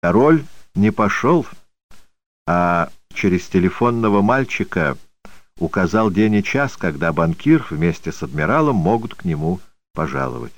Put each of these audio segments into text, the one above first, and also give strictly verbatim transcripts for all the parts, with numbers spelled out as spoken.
Король не пошел, а через телефонного мальчика указал день и час, когда банкир вместе с адмиралом могут к нему пожаловать.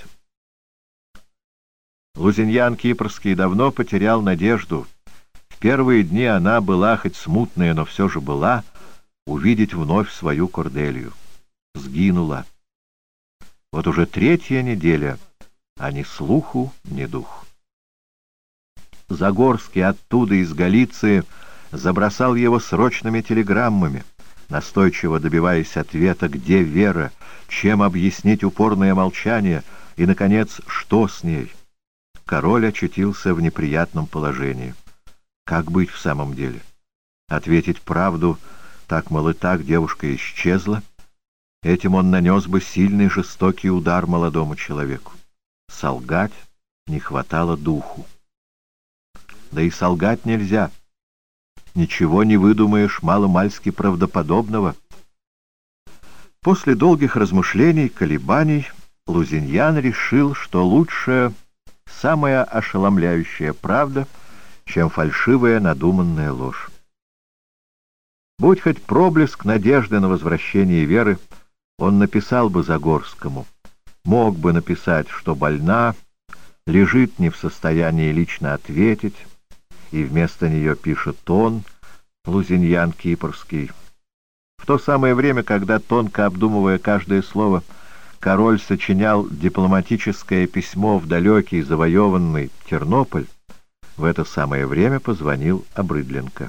Лузиньян Кипрский давно потерял надежду. В первые дни она была, хоть смутная, но все же была, увидеть вновь свою Корделию. Сгинула. Вот уже третья неделя, а ни слуху, ни духу. Загорский оттуда, из Галиции, забросал его срочными телеграммами, настойчиво добиваясь ответа, где Вера, чем объяснить упорное молчание и, наконец, что с ней. Король очутился в неприятном положении. Как быть в самом деле? Ответить правду, так, мол, и так девушка исчезла? Этим он нанес бы сильный жестокий удар молодому человеку. Солгать не хватало духу. Да и солгать нельзя. Ничего не выдумаешь маломальски правдоподобного. После долгих размышлений, колебаний, Лузиньян решил, что лучше самая ошеломляющая правда, чем фальшивая надуманная ложь. Будь хоть проблеск надежды на возвращение Веры, он написал бы Загорскому, мог бы написать, что больна, лежит не в состоянии лично ответить, и вместо нее пишет он, Лузиньян Кипрский. В то самое время, когда, тонко обдумывая каждое слово, король сочинял дипломатическое письмо в далекий завоеванный Тернополь, в это самое время позвонил Обрыдленко.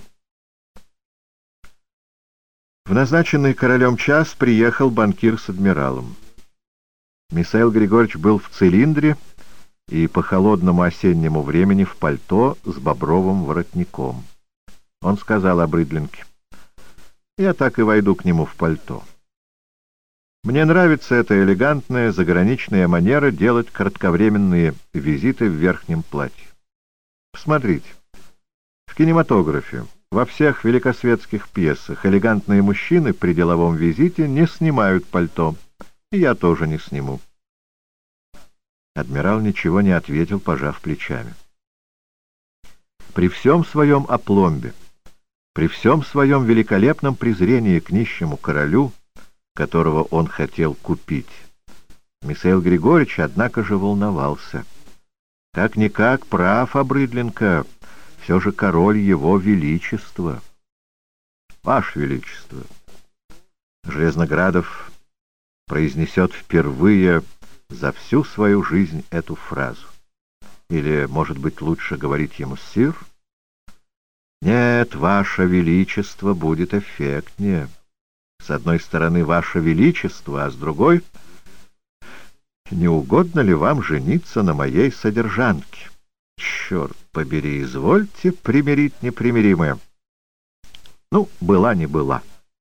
В назначенный королем час приехал банкир с адмиралом. Михаил Григорьевич был в цилиндре и по холодному осеннему времени в пальто с бобровым воротником. Он сказал Обрыдленке: «Я так и войду к нему в пальто. Мне нравится эта элегантная заграничная манера делать кратковременные визиты в верхнем платье. Посмотрите, в кинематографе, во всех великосветских пьесах элегантные мужчины при деловом визите не снимают пальто, и я тоже не сниму». Адмирал ничего не ответил, пожав плечами. При всем своем опломбе, при всем своем великолепном презрении к нищему королю, которого он хотел купить, Михаил Григорьевич, однако же, волновался. Как-никак прав Обрыдленко, все же король его величества. Ваше величество, Железноградов произнесет впервые за всю свою жизнь эту фразу. Или, может быть, лучше говорить ему «сир»? Нет, ваше величество будет эффектнее. С одной стороны, ваше величество, а с другой — не угодно ли вам жениться на моей содержанке? Черт побери, извольте примирить непримиримое. Ну, была не была.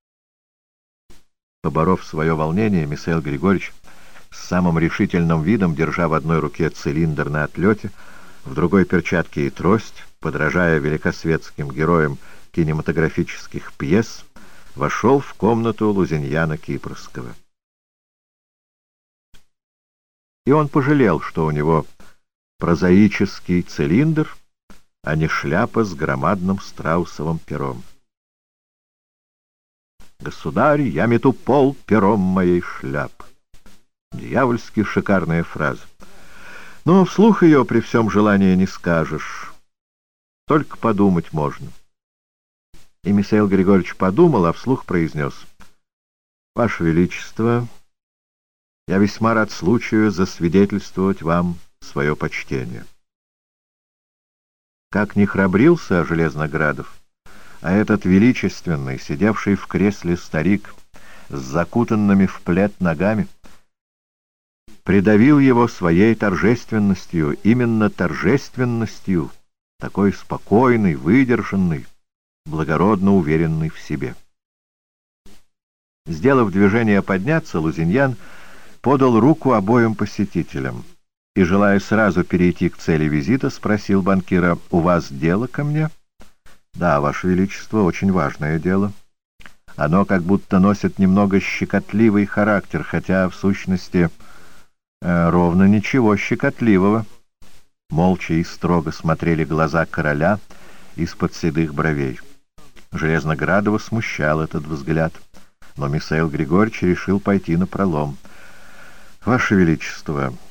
Поборов свое волнение, Михаил Григорьевич с самым решительным видом, держа в одной руке цилиндр на отлете, в другой перчатке и трость, подражая великосветским героям кинематографических пьес, вошел в комнату Лузиньяна Кипрского. И он пожалел, что у него прозаический цилиндр, а не шляпа с громадным страусовым пером. «Государь, я мету пол пером моей шляпы». Дьявольски шикарная фраза. Но вслух ее при всем желании не скажешь. Только подумать можно. И Михаил Григорьевич подумал, а вслух произнес: «Ваше Величество, я весьма рад случаю засвидетельствовать вам свое почтение». Как ни храбрился Железноградов, а этот величественный, сидевший в кресле старик с закутанными в плед ногами, придавил его своей торжественностью, именно торжественностью, такой спокойный, выдержанный, благородно уверенный в себе. Сделав движение подняться, Лузиньян подал руку обоим посетителям и, желая сразу перейти к цели визита, спросил банкира: «У вас дело ко мне?» «Да, Ваше Величество, очень важное дело. Оно как будто носит немного щекотливый характер, хотя, в сущности, э, ровно ничего щекотливого». Молча и строго смотрели глаза короля из-под седых бровей. Железноградова смущал этот взгляд, но Михаил Григорьевич решил пойти напролом. «Ваше Величество,